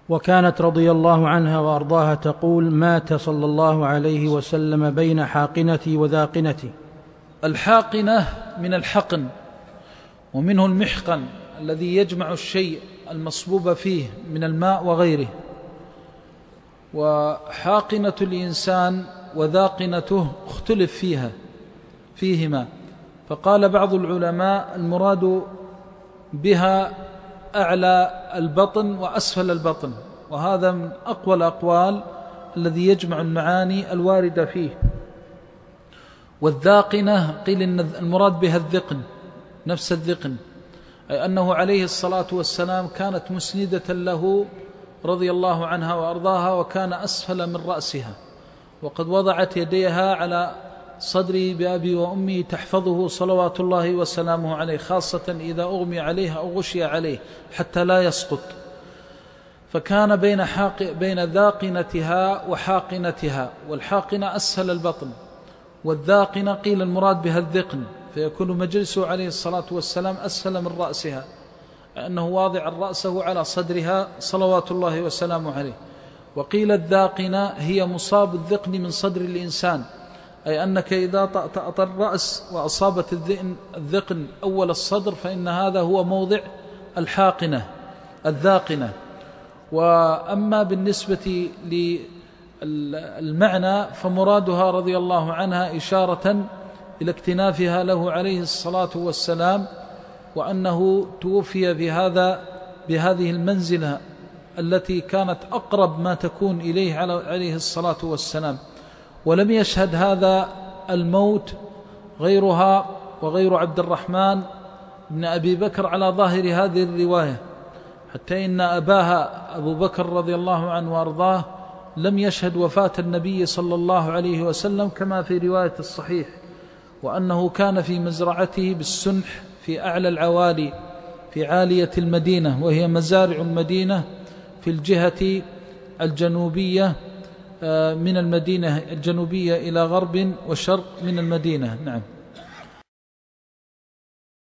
وكانت رضي الله عنها وأرضاها تقول: مات صلى الله عليه وسلم بين حاقنتي وذاقنتي. الحاقنة من الحقن، ومنه المحقن الذي يجمع الشيء المصبوب فيه من الماء وغيره. وحاقنة الإنسان وذاقنته اختلف فيهما، فقال بعض العلماء المراد بها أعلى البطن وأسفل البطن، وهذا من أقوى الأقوال الذي يجمع المعاني الواردة فيه. والذاقنة قيل إن المراد بها الذقن، نفس الذقن، أي أنه عليه الصلاة والسلام كانت مسندة له رضي الله عنها وأرضاها، وكان أسفل من رأسها، وقد وضعت يديها على صدره بأبي وأمي تحفظه صلوات الله وسلامه عليه، خاصة إذا أغمي عليه أو غشي عليه حتى لا يسقط. فكان بين ذاقنتها وحاقنتها، والحاقنة أسفل البطن، والذاقنة قيل المراد بها الذقن، فيكون مجلسه عليه الصلاة والسلام أسفل من رأسها، لأنه واضع رأسه على صدرها صلوات الله وسلامه عليه. وقيل الذاقنة هي مصاب الذقن من صدر الإنسان، أي أنك إذا طأطأت الرأس وأصابت الذقن أول الصدر فإن هذا هو موضع الحاقنة الذاقنة. وأما بالنسبة للمعنى فمرادها رضي الله عنها إشارة إلى اكتنافها له عليه الصلاة والسلام، وأنه توفي بهذه المنزلة التي كانت أقرب ما تكون إليه عليه الصلاة والسلام. ولم يشهد هذا الموت غيرها وغير عبد الرحمن بن أبي بكر على ظاهر هذه الرواية، حتى إن أباها أبو بكر رضي الله عنه وأرضاه لم يشهد وفاة النبي صلى الله عليه وسلم كما في رواية الصحيح، وأنه كان في مزرعته بالسنح في أعلى العوالي في عالية المدينة، وهي مزارع المدينة في الجهة الجنوبية من المدينة، الجنوبية إلى غرب وشرق من المدينة. نعم.